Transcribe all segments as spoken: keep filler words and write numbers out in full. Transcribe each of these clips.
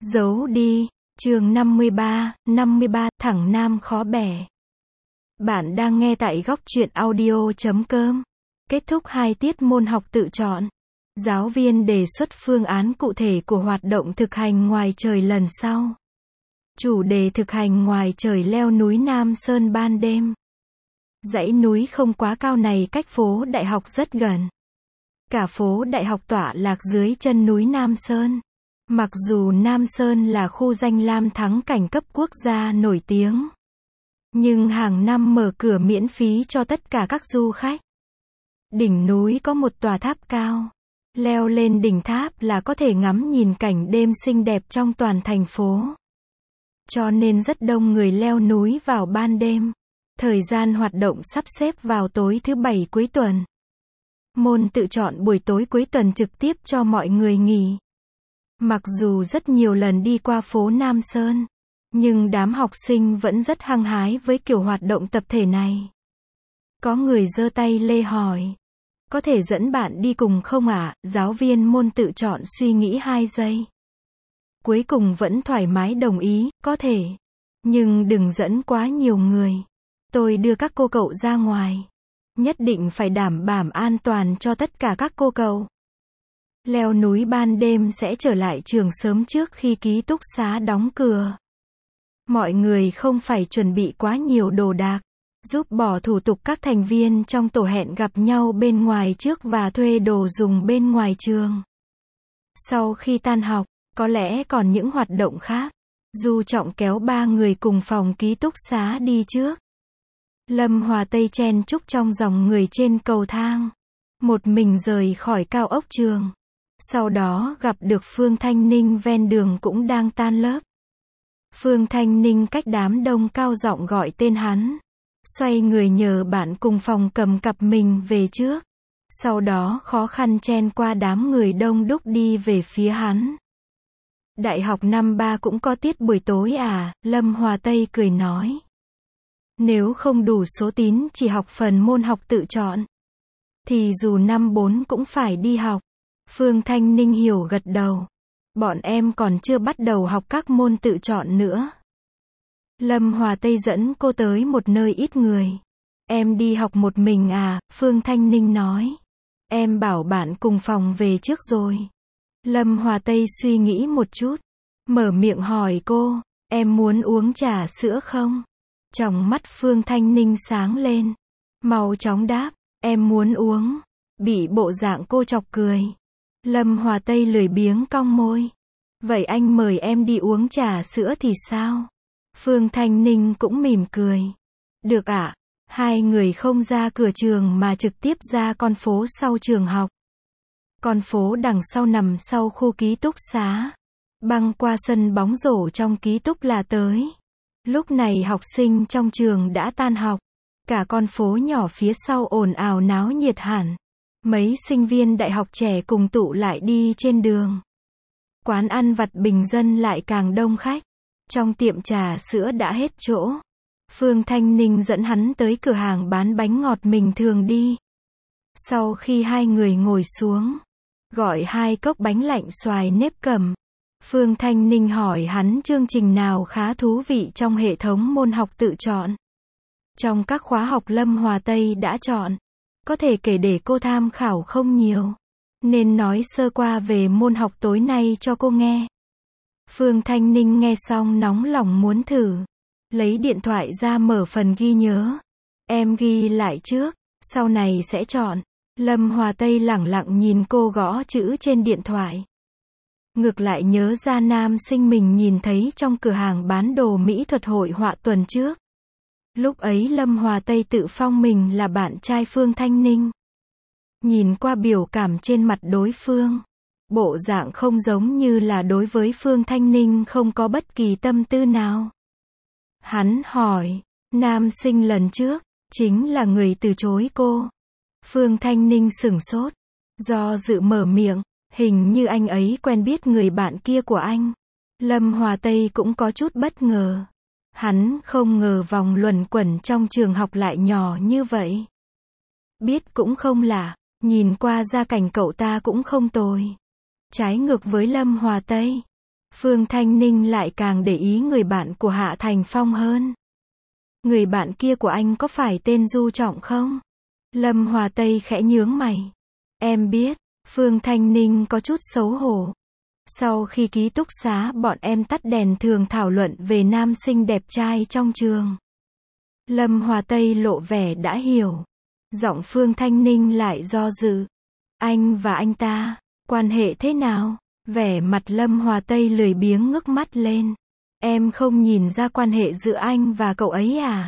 Giấu đi. Chương năm mươi ba, năm mươi ba, thẳng nam khó bẻ. Bạn đang nghe tại góc truyện audio chấm com. Kết thúc hai tiết môn học tự chọn. Giáo viên đề xuất phương án cụ thể của hoạt động thực hành ngoài trời lần sau. Chủ đề thực hành ngoài trời leo núi Nam Sơn ban đêm. Dãy núi không quá cao này cách phố đại học rất gần. Cả phố đại học tọa lạc dưới chân núi Nam Sơn. Mặc dù Nam Sơn là khu danh lam thắng cảnh cấp quốc gia nổi tiếng, nhưng hàng năm mở cửa miễn phí cho tất cả các du khách. Đỉnh núi có một tòa tháp cao. Leo lên đỉnh tháp là có thể ngắm nhìn cảnh đêm xinh đẹp trong toàn thành phố. Cho nên rất đông người leo núi vào ban đêm. Thời gian hoạt động sắp xếp vào tối thứ bảy cuối tuần. Môn tự chọn buổi tối cuối tuần trực tiếp cho mọi người nghỉ. Mặc dù rất nhiều lần đi qua phố Nam Sơn, nhưng đám học sinh vẫn rất hăng hái với kiểu hoạt động tập thể này. Có người giơ tay lê hỏi, có thể dẫn bạn đi cùng không ạ? À? Giáo viên môn tự chọn suy nghĩ hai giây. Cuối cùng vẫn thoải mái đồng ý, có thể. Nhưng đừng dẫn quá nhiều người. Tôi đưa các cô cậu ra ngoài. Nhất định phải đảm bảo an toàn cho tất cả các cô cậu. Leo núi ban đêm sẽ trở lại trường sớm trước khi ký túc xá đóng cửa. Mọi người không phải chuẩn bị quá nhiều đồ đạc, giúp bỏ thủ tục các thành viên trong tổ hẹn gặp nhau bên ngoài trước và thuê đồ dùng bên ngoài trường. Sau khi tan học, có lẽ còn những hoạt động khác. Du Trọng kéo ba người cùng phòng ký túc xá đi trước. Lâm Hòa Tây chen chúc trong dòng người trên cầu thang. Một mình rời khỏi cao ốc trường. Sau đó gặp được Phương Thanh Ninh ven đường cũng đang tan lớp. Phương Thanh Ninh cách đám đông cao giọng gọi tên hắn. Xoay người nhờ bạn cùng phòng cầm cặp mình về trước. Sau đó khó khăn chen qua đám người đông đúc đi về phía hắn. Đại học năm ba cũng có tiết buổi tối à? Lâm Hòa Tây cười nói. Nếu không đủ số tín chỉ học phần môn học tự chọn, thì dù năm bốn cũng phải đi học. Phương Thanh Ninh hiểu gật đầu. Bọn em còn chưa bắt đầu học các môn tự chọn nữa. Lâm Hòa Tây dẫn cô tới một nơi ít người. Em đi học một mình à? Phương Thanh Ninh nói. Em bảo bạn cùng phòng về trước rồi. Lâm Hòa Tây suy nghĩ một chút. Mở miệng hỏi cô, em muốn uống trà sữa không? Trong mắt Phương Thanh Ninh sáng lên. Mau chóng đáp, em muốn uống. Bị bộ dạng cô chọc cười. Lâm Hòa Tây lười biếng cong môi. Vậy anh mời em đi uống trà sữa thì sao? Phương Thanh Ninh cũng mỉm cười. Được ạ. À? Hai người không ra cửa trường mà trực tiếp ra con phố sau trường học. Con phố đằng sau nằm sau khu ký túc xá. Băng qua sân bóng rổ trong ký túc là tới. Lúc này học sinh trong trường đã tan học. Cả con phố nhỏ phía sau ồn ào náo nhiệt hẳn. Mấy sinh viên đại học trẻ cùng tụ lại đi trên đường. Quán ăn vặt bình dân lại càng đông khách. Trong tiệm trà sữa đã hết chỗ. Phương Thanh Ninh dẫn hắn tới cửa hàng bán bánh ngọt mình thường đi. Sau khi hai người ngồi xuống, gọi hai cốc bánh lạnh xoài nếp cầm. Phương Thanh Ninh hỏi hắn chương trình nào khá thú vị trong hệ thống môn học tự chọn. Trong các khóa học Lâm Hòa Tây đã chọn, có thể kể để cô tham khảo không nhiều, nên nói sơ qua về môn học tối nay cho cô nghe. Phương Thanh Ninh nghe xong nóng lòng muốn thử. Lấy điện thoại ra mở phần ghi nhớ. Em ghi lại trước, sau này sẽ chọn. Lâm Hòa Tây lẳng lặng nhìn cô gõ chữ trên điện thoại. Ngược lại nhớ ra nam sinh mình nhìn thấy trong cửa hàng bán đồ mỹ thuật hội họa tuần trước. Lúc ấy Lâm Hòa Tây tự phong mình là bạn trai Phương Thanh Ninh. Nhìn qua biểu cảm trên mặt đối phương, bộ dạng không giống như là đối với Phương Thanh Ninh không có bất kỳ tâm tư nào. Hắn hỏi, nam sinh lần trước, chính là người từ chối cô. Phương Thanh Ninh sửng sốt, do dự mở miệng, hình như anh ấy quen biết người bạn kia của anh. Lâm Hòa Tây cũng có chút bất ngờ. Hắn không ngờ vòng luẩn quẩn trong trường học lại nhỏ như vậy. Biết cũng không lạ, nhìn qua gia cảnh cậu ta cũng không tồi. Trái ngược với Lâm Hòa Tây, Phương Thanh Ninh lại càng để ý người bạn của Hạ Thành Phong hơn. Người bạn kia của anh có phải tên Du Trọng không? Lâm Hòa Tây khẽ nhướng mày. Em biết. Phương Thanh Ninh có chút xấu hổ. Sau khi ký túc xá bọn em tắt đèn thường thảo luận về nam sinh đẹp trai trong trường. Lâm Hòa Tây lộ vẻ đã hiểu. Giọng Phương Thanh Ninh lại do dự. Anh và anh ta, quan hệ thế nào? Vẻ mặt Lâm Hòa Tây lười biếng ngước mắt lên. Em không nhìn ra quan hệ giữa anh và cậu ấy à?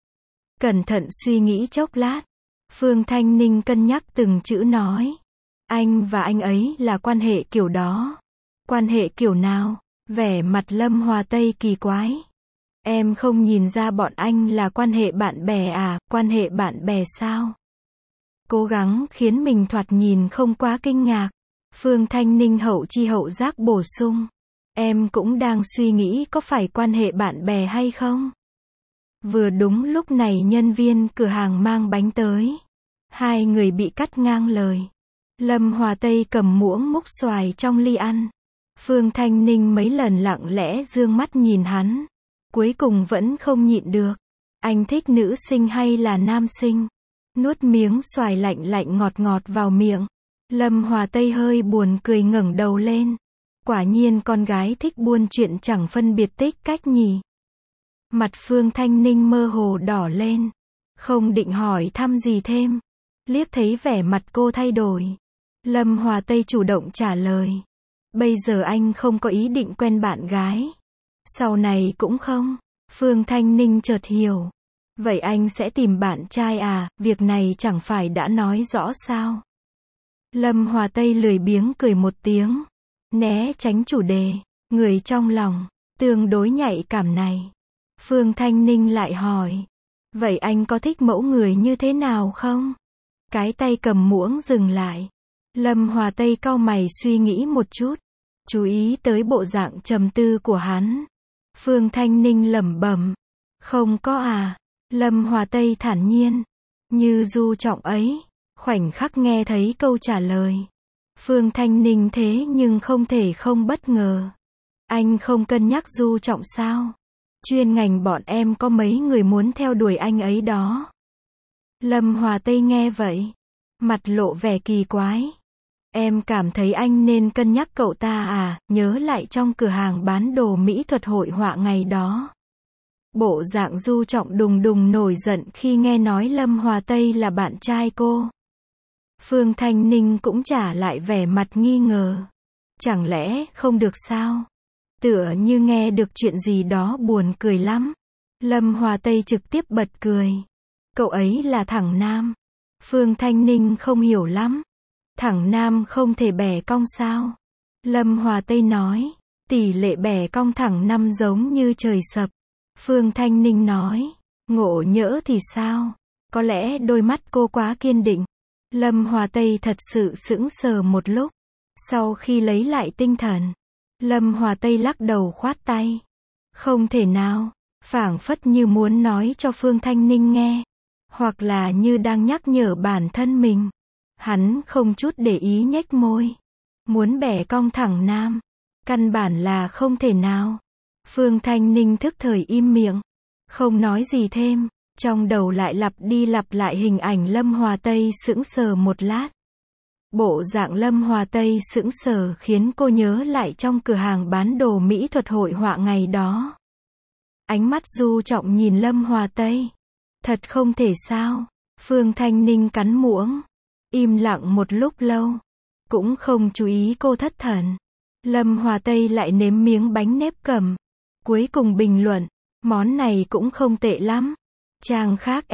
Cẩn thận suy nghĩ chốc lát. Phương Thanh Ninh cân nhắc từng chữ nói. Anh và anh ấy là quan hệ kiểu đó. Quan hệ kiểu nào? Vẻ mặt Lâm Hòa Tây kỳ quái. Em không nhìn ra bọn anh là quan hệ bạn bè à? Quan hệ bạn bè sao? Cố gắng khiến mình thoạt nhìn không quá kinh ngạc. Phương Thanh Ninh hậu chi hậu giác bổ sung. Em cũng đang suy nghĩ có phải quan hệ bạn bè hay không? Vừa đúng lúc này nhân viên cửa hàng mang bánh tới. Hai người bị cắt ngang lời. Lâm Hòa Tây cầm muỗng múc xoài trong ly ăn. Phương Thanh Ninh mấy lần lặng lẽ dương mắt nhìn hắn. Cuối cùng vẫn không nhịn được. Anh thích nữ sinh hay là nam sinh? Nuốt miếng xoài lạnh lạnh ngọt ngọt vào miệng. Lâm Hòa Tây hơi buồn cười ngẩng đầu lên. Quả nhiên con gái thích buôn chuyện chẳng phân biệt tích cách nhỉ. Mặt Phương Thanh Ninh mơ hồ đỏ lên. Không định hỏi thăm gì thêm. Liếc thấy vẻ mặt cô thay đổi. Lâm Hòa Tây chủ động trả lời. Bây giờ anh không có ý định quen bạn gái. Sau này cũng không. Phương Thanh Ninh chợt hiểu. Vậy anh sẽ tìm bạn trai à? Việc này chẳng phải đã nói rõ sao? Lâm Hòa Tây lười biếng cười một tiếng. Né tránh chủ đề. Người trong lòng tương đối nhạy cảm này. Phương Thanh Ninh lại hỏi. Vậy anh có thích mẫu người như thế nào không? Cái tay cầm muỗng dừng lại. Lâm Hòa Tây cau mày suy nghĩ một chút. Chú ý tới bộ dạng trầm tư của hắn. Phương Thanh Ninh lẩm bẩm. Không có à. Lâm Hòa Tây thản nhiên. Như Du Trọng ấy. Khoảnh khắc nghe thấy câu trả lời. Phương Thanh Ninh thế nhưng không thể không bất ngờ. Anh không cân nhắc Du Trọng sao? Chuyên ngành bọn em có mấy người muốn theo đuổi anh ấy đó. Lâm Hòa Tây nghe vậy. Mặt lộ vẻ kỳ quái. Em cảm thấy anh nên cân nhắc cậu ta à? Nhớ lại trong cửa hàng bán đồ mỹ thuật hội họa ngày đó. Bộ dạng Du Trọng đùng đùng nổi giận khi nghe nói Lâm Hòa Tây là bạn trai cô. Phương Thanh Ninh cũng trả lại vẻ mặt nghi ngờ. Chẳng lẽ không được sao? Tựa như nghe được chuyện gì đó buồn cười lắm. Lâm Hòa Tây trực tiếp bật cười. Cậu ấy là thẳng nam. Phương Thanh Ninh không hiểu lắm. Thẳng nam không thể bẻ cong sao? Lâm Hòa Tây nói. Tỷ lệ bẻ cong thẳng nam giống như trời sập. Phương Thanh Ninh nói. Ngộ nhỡ thì sao? Có lẽ đôi mắt cô quá kiên định. Lâm Hòa Tây thật sự sững sờ một lúc. Sau khi lấy lại tinh thần. Lâm Hòa Tây lắc đầu khoát tay. Không thể nào. Phảng phất như muốn nói cho Phương Thanh Ninh nghe. Hoặc là như đang nhắc nhở bản thân mình. Hắn không chút để ý nhếch môi. Muốn bẻ cong thẳng nam. Căn bản là không thể nào. Phương Thanh Ninh thức thời im miệng. Không nói gì thêm. Trong đầu lại lặp đi lặp lại hình ảnh Lâm Hòa Tây sững sờ một lát. Bộ dạng Lâm Hòa Tây sững sờ khiến cô nhớ lại trong cửa hàng bán đồ mỹ thuật hội họa ngày đó. Ánh mắt Du Trọng nhìn Lâm Hòa Tây. Thật không thể sao. Phương Thanh Ninh cắn muỗng. Im lặng một lúc lâu. Cũng không chú ý cô thất thần. Lâm Hòa Tây lại nếm miếng bánh nếp cầm. Cuối cùng bình luận. Món này cũng không tệ lắm. Chàng khác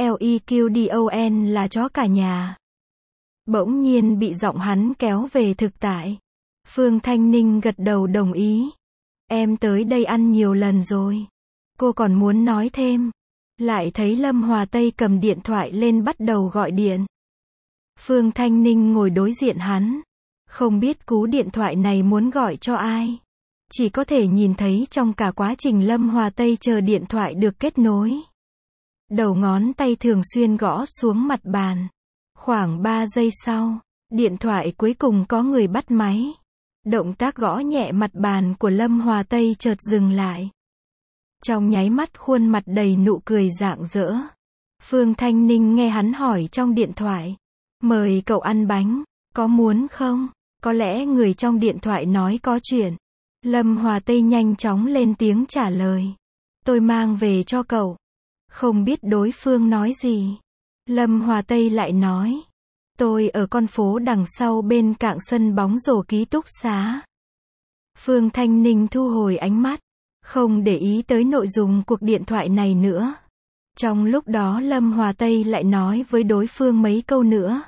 Liqdon là chó cả nhà. Bỗng nhiên bị giọng hắn kéo về thực tại. Phương Thanh Ninh gật đầu đồng ý. Em tới đây ăn nhiều lần rồi. Cô còn muốn nói thêm. Lại thấy Lâm Hòa Tây cầm điện thoại lên bắt đầu gọi điện. Phương Thanh Ninh ngồi đối diện hắn. Không biết cú điện thoại này muốn gọi cho ai. Chỉ có thể nhìn thấy trong cả quá trình Lâm Hòa Tây chờ điện thoại được kết nối. Đầu ngón tay thường xuyên gõ xuống mặt bàn. Khoảng ba giây sau, điện thoại cuối cùng có người bắt máy. Động tác gõ nhẹ mặt bàn của Lâm Hòa Tây chợt dừng lại. Trong nháy mắt khuôn mặt đầy nụ cười rạng rỡ. Phương Thanh Ninh nghe hắn hỏi trong điện thoại. Mời cậu ăn bánh, có muốn không? Có lẽ người trong điện thoại nói có chuyện. Lâm Hòa Tây nhanh chóng lên tiếng trả lời. Tôi mang về cho cậu. Không biết đối phương nói gì. Lâm Hòa Tây lại nói. Tôi ở con phố đằng sau bên cạnh sân bóng rổ ký túc xá. Phương Thanh Ninh thu hồi ánh mắt. Không để ý tới nội dung cuộc điện thoại này nữa. Trong lúc đó Lâm Hòa Tây lại nói với đối phương mấy câu nữa.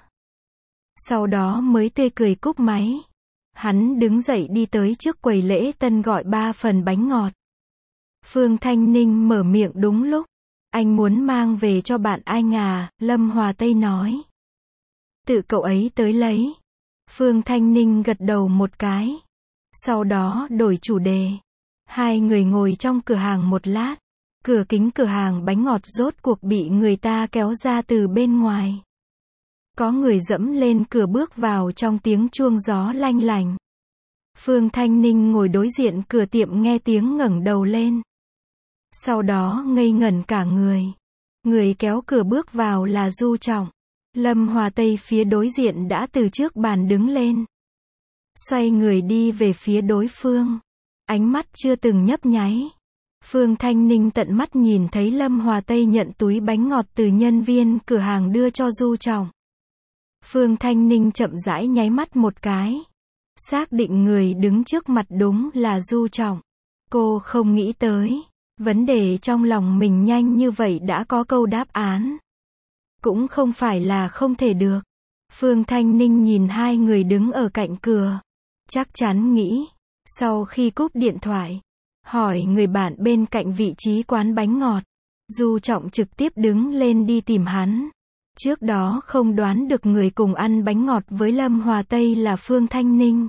Sau đó mới tươi cười cúp máy. Hắn đứng dậy đi tới trước quầy lễ tân gọi ba phần bánh ngọt. Phương Thanh Ninh mở miệng đúng lúc. Anh muốn mang về cho bạn anh à, Lâm Hòa Tây nói. Tự cậu ấy tới lấy. Phương Thanh Ninh gật đầu một cái. Sau đó đổi chủ đề. Hai người ngồi trong cửa hàng một lát. Cửa kính cửa hàng bánh ngọt rốt cuộc bị người ta kéo ra từ bên ngoài. Có người dẫm lên cửa bước vào trong tiếng chuông gió lanh lành. Phương Thanh Ninh ngồi đối diện cửa tiệm nghe tiếng ngẩng đầu lên. Sau đó ngây ngẩn cả người. Người kéo cửa bước vào là Du Trọng. Lâm Hòa Tây phía đối diện đã từ trước bàn đứng lên. Xoay người đi về phía đối phương. Ánh mắt chưa từng nhấp nháy. Phương Thanh Ninh tận mắt nhìn thấy Lâm Hòa Tây nhận túi bánh ngọt từ nhân viên cửa hàng đưa cho Du Trọng. Phương Thanh Ninh chậm rãi nháy mắt một cái. Xác định người đứng trước mặt đúng là Du Trọng. Cô không nghĩ tới. Vấn đề trong lòng mình nhanh như vậy đã có câu đáp án. Cũng không phải là không thể được. Phương Thanh Ninh nhìn hai người đứng ở cạnh cửa. Chắc chắn nghĩ. Sau khi cúp điện thoại. Hỏi người bạn bên cạnh vị trí quán bánh ngọt. Du Trọng trực tiếp đứng lên đi tìm hắn. Trước đó không đoán được người cùng ăn bánh ngọt với Lâm Hòa Tây là Phương Thanh Ninh.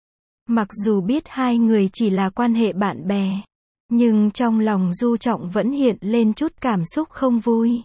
Mặc dù biết hai người chỉ là quan hệ bạn bè. Nhưng trong lòng Du Trọng vẫn hiện lên chút cảm xúc không vui.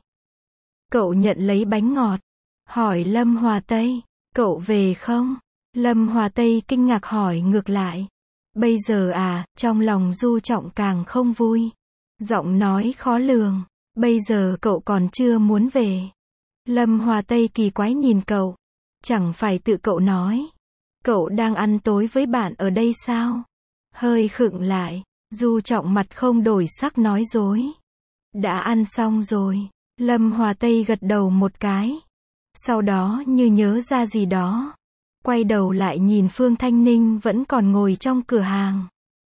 Cậu nhận lấy bánh ngọt. Hỏi Lâm Hòa Tây. Cậu về không? Lâm Hòa Tây kinh ngạc hỏi ngược lại. Bây giờ à, trong lòng Du Trọng càng không vui. Giọng nói khó lường. Bây giờ cậu còn chưa muốn về. Lâm Hòa Tây kỳ quái nhìn cậu. Chẳng phải tự cậu nói. Cậu đang ăn tối với bạn ở đây sao? Hơi khựng lại. Du Trọng mặt không đổi sắc nói dối. Đã ăn xong rồi. Lâm Hòa Tây gật đầu một cái. Sau đó như nhớ ra gì đó. Quay đầu lại nhìn Phương Thanh Ninh vẫn còn ngồi trong cửa hàng.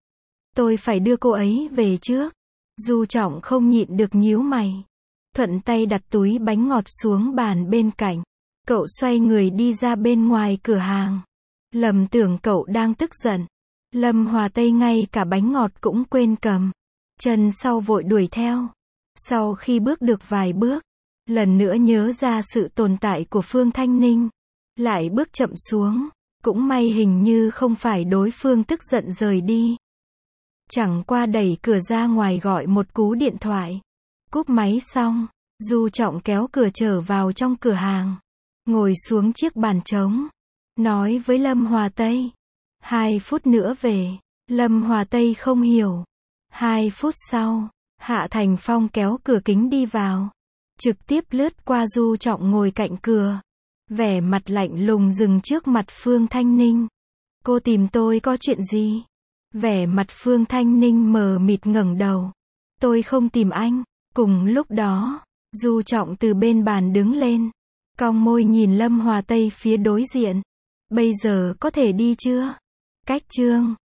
Tôi phải đưa cô ấy về trước. Du Trọng không nhịn được nhíu mày. Thuận tay đặt túi bánh ngọt xuống bàn bên cạnh. Cậu xoay người đi ra bên ngoài cửa hàng. Lầm tưởng cậu đang tức giận. Lâm Hòa Tây ngay cả bánh ngọt cũng quên cầm. Chân sau vội đuổi theo. Sau khi bước được vài bước, lần nữa nhớ ra sự tồn tại của Phương Thanh Ninh. Lại bước chậm xuống. Cũng may hình như không phải đối phương tức giận rời đi. Chẳng qua đẩy cửa ra ngoài gọi một cú điện thoại. Cúp máy xong, Du Trọng kéo cửa trở vào trong cửa hàng. Ngồi xuống chiếc bàn trống. Nói với Lâm Hòa Tây. Hai phút nữa về. Lâm Hòa Tây không hiểu. Hai phút sau, Hạ Thành Phong kéo cửa kính đi vào. Trực tiếp lướt qua Du Trọng ngồi cạnh cửa. Vẻ mặt lạnh lùng dừng trước mặt Phương Thanh Ninh. Cô tìm tôi có chuyện gì? Vẻ mặt Phương Thanh Ninh mờ mịt ngẩng đầu. Tôi không tìm anh. Cùng lúc đó, Du Trọng từ bên bàn đứng lên. Cong môi nhìn Lâm Hòa Tây phía đối diện. Bây giờ có thể đi chưa? Cách chương